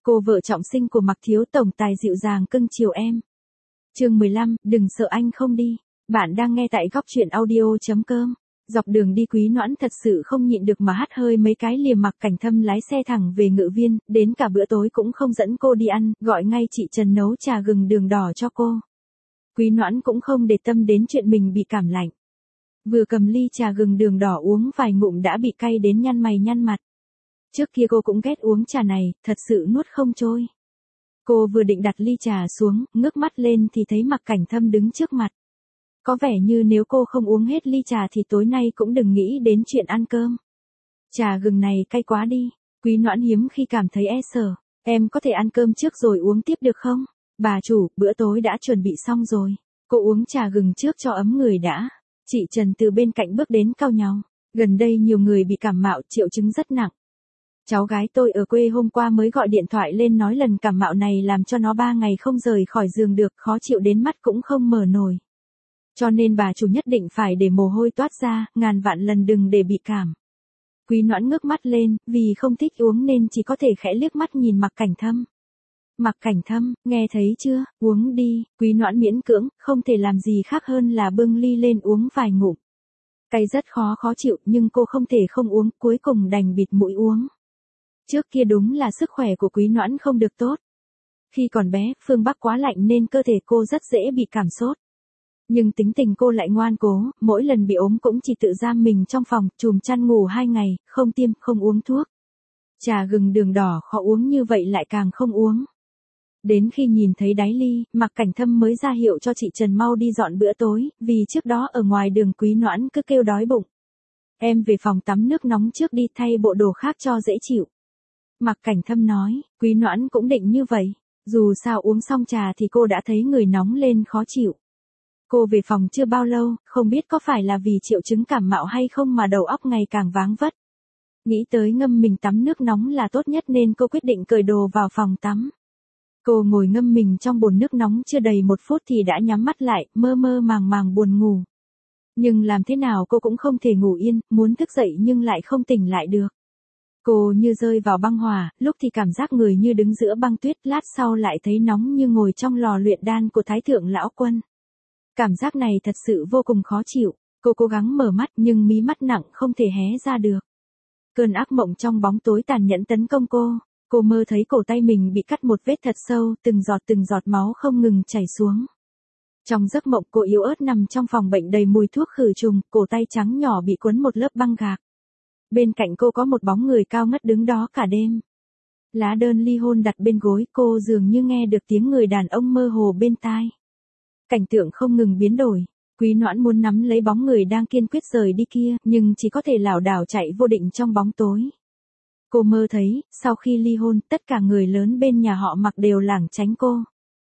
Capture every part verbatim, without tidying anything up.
Cô vợ trọng sinh của Mạc Thiếu tổng tài dịu dàng cưng chiều em. Chương mười lăm, đừng sợ anh không đi. Bạn đang nghe tại góc truyện audio chấm com. Dọc đường đi Quý Noãn thật sự không nhịn được mà hắt hơi mấy cái liềm Mạc Cảnh Thâm lái xe thẳng về Ngự Viên, đến cả bữa tối cũng không dẫn cô đi ăn, gọi ngay chị Trần nấu trà gừng đường đỏ cho cô. Quý Noãn cũng không để tâm đến chuyện mình bị cảm lạnh. Vừa cầm ly trà gừng đường đỏ uống vài ngụm đã bị cay đến nhăn mày nhăn mặt. Trước kia cô cũng ghét uống trà này, thật sự nuốt không trôi. Cô vừa định đặt ly trà xuống, ngước mắt lên thì thấy Mạc Cảnh Thâm đứng trước mặt. Có vẻ như nếu cô không uống hết ly trà thì tối nay cũng đừng nghĩ đến chuyện ăn cơm. Trà gừng này cay quá đi. Quý Noãn hiếm khi cảm thấy e sợ. Em có thể ăn cơm trước rồi uống tiếp được không? Bà chủ, bữa tối đã chuẩn bị xong rồi. Cô uống trà gừng trước cho ấm người đã. Chị Trần từ bên cạnh bước đến cau nhau. Gần đây nhiều người bị cảm mạo, triệu chứng rất nặng. Cháu gái tôi ở quê hôm qua mới gọi điện thoại lên nói lần cảm mạo này làm cho nó ba ngày không rời khỏi giường được, khó chịu đến mắt cũng không mở nổi. Cho nên bà chủ nhất định phải để mồ hôi toát ra, ngàn vạn lần đừng để bị cảm. Quý Noãn ngước mắt lên, vì không thích uống nên chỉ có thể khẽ liếc mắt nhìn Mạc Cảnh Thâm. Mạc Cảnh Thâm, nghe thấy chưa, uống đi. Quý Noãn miễn cưỡng, không thể làm gì khác hơn là bưng ly lên uống vài ngụm. Cay rất khó khó chịu nhưng cô không thể không uống, cuối cùng đành bịt mũi uống. Trước kia đúng là sức khỏe của Quý Noãn không được tốt. Khi còn bé, phương Bắc quá lạnh nên cơ thể cô rất dễ bị cảm sốt. Nhưng tính tình cô lại ngoan cố, mỗi lần bị ốm cũng chỉ tự giam mình trong phòng, chùm chăn ngủ hai ngày, không tiêm, không uống thuốc. Trà gừng đường đỏ khó uống như vậy lại càng không uống. Đến khi nhìn thấy đáy ly, Mạc Cảnh Thâm mới ra hiệu cho chị Trần mau đi dọn bữa tối, vì trước đó ở ngoài đường Quý Noãn cứ kêu đói bụng. Em về phòng tắm nước nóng trước đi, thay bộ đồ khác cho dễ chịu. Mạc Cảnh Thâm nói, Quý Noãn cũng định như vậy. Dù sao uống xong trà thì cô đã thấy người nóng lên khó chịu. Cô về phòng chưa bao lâu, không biết có phải là vì triệu chứng cảm mạo hay không mà đầu óc ngày càng váng vất. Nghĩ tới ngâm mình tắm nước nóng là tốt nhất nên cô quyết định cởi đồ vào phòng tắm. Cô ngồi ngâm mình trong bồn nước nóng chưa đầy một phút thì đã nhắm mắt lại, mơ mơ màng màng buồn ngủ. Nhưng làm thế nào cô cũng không thể ngủ yên, muốn thức dậy nhưng lại không tỉnh lại được. Cô như rơi vào băng hỏa, lúc thì cảm giác người như đứng giữa băng tuyết, lát sau lại thấy nóng như ngồi trong lò luyện đan của Thái Thượng Lão Quân. Cảm giác này thật sự vô cùng khó chịu, cô cố gắng mở mắt nhưng mí mắt nặng không thể hé ra được. Cơn ác mộng trong bóng tối tàn nhẫn tấn công cô, cô mơ thấy cổ tay mình bị cắt một vết thật sâu, từng giọt từng giọt máu không ngừng chảy xuống. Trong giấc mộng cô yếu ớt nằm trong phòng bệnh đầy mùi thuốc khử trùng, cổ tay trắng nhỏ bị quấn một lớp băng gạc. Bên cạnh cô có một bóng người cao ngất đứng đó cả đêm. Lá đơn ly hôn đặt bên gối, cô dường như nghe được tiếng người đàn ông mơ hồ bên tai. Cảnh tượng không ngừng biến đổi. Quý Noãn muốn nắm lấy bóng người đang kiên quyết rời đi kia, nhưng chỉ có thể lảo đảo chạy vô định trong bóng tối. Cô mơ thấy, sau khi ly hôn, tất cả người lớn bên nhà họ Mạc đều lảng tránh cô.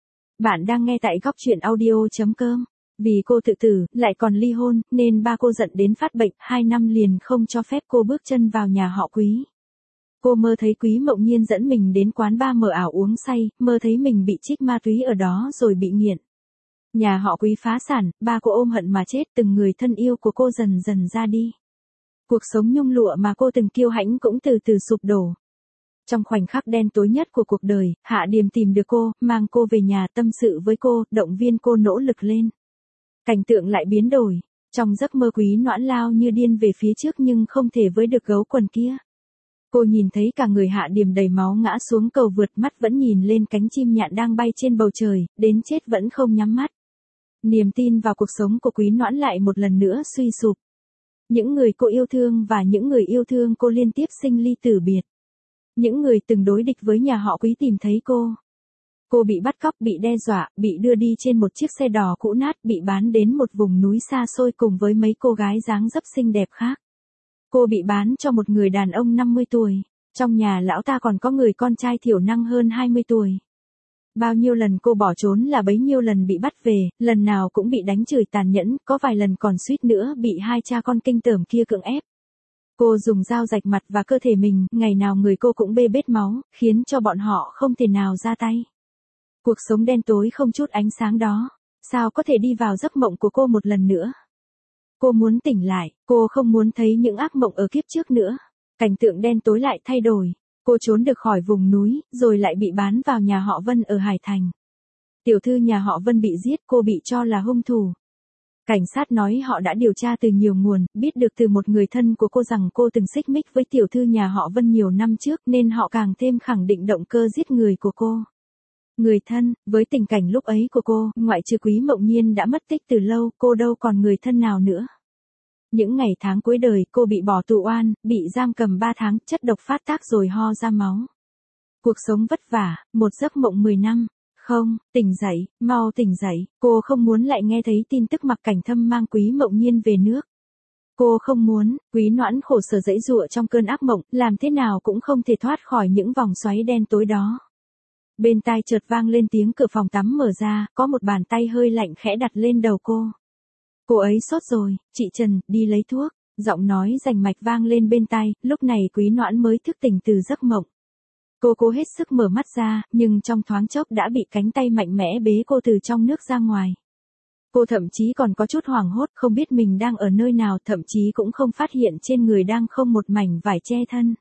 Bạn đang nghe tại góc truyện audio chấm com. Vì cô tự tử, lại còn ly hôn, nên ba cô giận đến phát bệnh, hai năm liền không cho phép cô bước chân vào nhà họ Quý. Cô mơ thấy Quý Mộng Nhiên dẫn mình đến quán bar mờ ảo uống say, mơ thấy mình bị trích ma túy ở đó rồi bị nghiện. Nhà họ Quý phá sản, ba cô ôm hận mà chết, từng người thân yêu của cô dần dần ra đi. Cuộc sống nhung lụa mà cô từng kiêu hãnh cũng từ từ sụp đổ. Trong khoảnh khắc đen tối nhất của cuộc đời, Hạ Điềm tìm được cô, mang cô về nhà tâm sự với cô, động viên cô nỗ lực lên. Cảnh tượng lại biến đổi, trong giấc mơ Quý Noãn lao như điên về phía trước nhưng không thể với được gấu quần kia. Cô nhìn thấy cả người Hạ Điềm đầy máu ngã xuống cầu vượt, mắt vẫn nhìn lên cánh chim nhạn đang bay trên bầu trời, đến chết vẫn không nhắm mắt. Niềm tin vào cuộc sống của Quý Noãn lại một lần nữa suy sụp. Những người cô yêu thương và những người yêu thương cô liên tiếp sinh ly tử biệt. Những người từng đối địch với nhà họ Quý tìm thấy cô. Cô bị bắt cóc, bị đe dọa, bị đưa đi trên một chiếc xe đò cũ nát, bị bán đến một vùng núi xa xôi cùng với mấy cô gái dáng dấp xinh đẹp khác. Cô bị bán cho một người đàn ông năm mươi tuổi. Trong nhà lão ta còn có người con trai thiểu năng hơn hai mươi tuổi. Bao nhiêu lần cô bỏ trốn là bấy nhiêu lần bị bắt về, lần nào cũng bị đánh chửi tàn nhẫn, có vài lần còn suýt nữa bị hai cha con kinh tởm kia cưỡng ép. Cô dùng dao rạch mặt và cơ thể mình, ngày nào người cô cũng bê bết máu, khiến cho bọn họ không thể nào ra tay. Cuộc sống đen tối không chút ánh sáng đó, sao có thể đi vào giấc mộng của cô một lần nữa? Cô muốn tỉnh lại, cô không muốn thấy những ác mộng ở kiếp trước nữa. Cảnh tượng đen tối lại thay đổi. Cô trốn được khỏi vùng núi, rồi lại bị bán vào nhà họ Vân ở Hải Thành. Tiểu thư nhà họ Vân bị giết, cô bị cho là hung thủ. Cảnh sát nói họ đã điều tra từ nhiều nguồn, biết được từ một người thân của cô rằng cô từng xích mích với tiểu thư nhà họ Vân nhiều năm trước nên họ càng thêm khẳng định động cơ giết người của cô. Người thân, với tình cảnh lúc ấy của cô, ngoại trừ Quý Mộng Nhiên đã mất tích từ lâu, cô đâu còn người thân nào nữa. Những ngày tháng cuối đời cô bị bỏ tù oan, bị giam cầm ba tháng, chất độc phát tác rồi ho ra máu. Cuộc sống vất vả, một giấc mộng mười năm. Không, tỉnh dậy, mau tỉnh dậy, cô không muốn lại nghe thấy tin tức Mạc Cảnh Thâm mang Quý Mộng Nhiên về nước. Cô không muốn, Quý Noãn khổ sở giãy giụa trong cơn ác mộng, làm thế nào cũng không thể thoát khỏi những vòng xoáy đen tối đó. Bên tai chợt vang lên tiếng cửa phòng tắm mở ra, có một bàn tay hơi lạnh khẽ đặt lên đầu cô. Cô ấy sốt rồi, chị Trần, đi lấy thuốc, giọng nói rành mạch vang lên bên tai, lúc này Quý Noãn mới thức tỉnh từ giấc mộng. Cô cố hết sức mở mắt ra, nhưng trong thoáng chốc đã bị cánh tay mạnh mẽ bế cô từ trong nước ra ngoài. Cô thậm chí còn có chút hoảng hốt, không biết mình đang ở nơi nào, thậm chí cũng không phát hiện trên người đang không một mảnh vải che thân.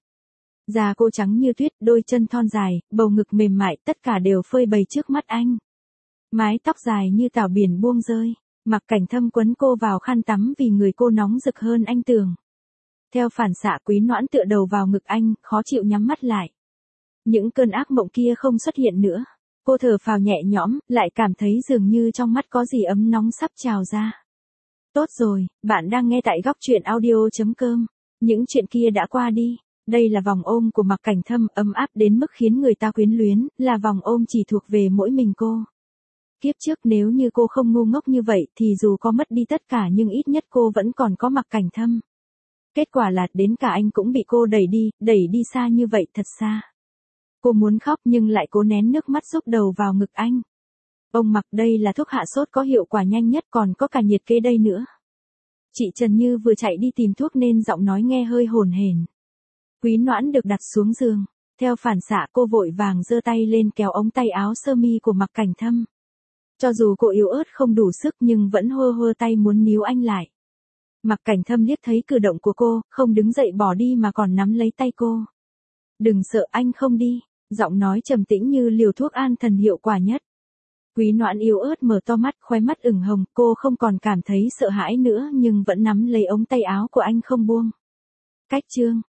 Da cô trắng như tuyết, đôi chân thon dài, bầu ngực mềm mại, tất cả đều phơi bày trước mắt anh. Mái tóc dài như tảo biển buông rơi, Mạc Cảnh Thâm quấn cô vào khăn tắm vì người cô nóng rực hơn anh tưởng. Theo phản xạ Quý Noãn tựa đầu vào ngực anh, khó chịu nhắm mắt lại. Những cơn ác mộng kia không xuất hiện nữa. Cô thở phào nhẹ nhõm, lại cảm thấy dường như trong mắt có gì ấm nóng sắp trào ra. Tốt rồi, bạn đang nghe tại góc truyện audio chấm com. Những chuyện kia đã qua đi. Đây là vòng ôm của Mạc Cảnh Thâm, ấm áp đến mức khiến người ta quyến luyến, là vòng ôm chỉ thuộc về mỗi mình cô. Kiếp trước nếu như cô không ngu ngốc như vậy thì dù có mất đi tất cả nhưng ít nhất cô vẫn còn có Mạc Cảnh Thâm. Kết quả là đến cả anh cũng bị cô đẩy đi, đẩy đi xa như vậy, thật xa. Cô muốn khóc nhưng lại cố nén nước mắt rúc đầu vào ngực anh. Ông Mạc, đây là thuốc hạ sốt có hiệu quả nhanh nhất, còn có cả nhiệt kế đây nữa. Chị Trần Như vừa chạy đi tìm thuốc nên giọng nói nghe hơi hồn hển. Quý Noãn được đặt xuống giường. Theo phản xạ cô vội vàng giơ tay lên kéo ống tay áo sơ mi của Mạc Cảnh Thâm. Cho dù cô yếu ớt không đủ sức nhưng vẫn hơ hơ tay muốn níu anh lại. Mạc Cảnh Thâm liếc thấy cử động của cô, không đứng dậy bỏ đi mà còn nắm lấy tay cô. Đừng sợ, anh không đi. Giọng nói trầm tĩnh như liều thuốc an thần hiệu quả nhất. Quý Noãn yếu ớt mở to mắt, khóe mắt ửng hồng, cô không còn cảm thấy sợ hãi nữa nhưng vẫn nắm lấy ống tay áo của anh không buông. Cách chương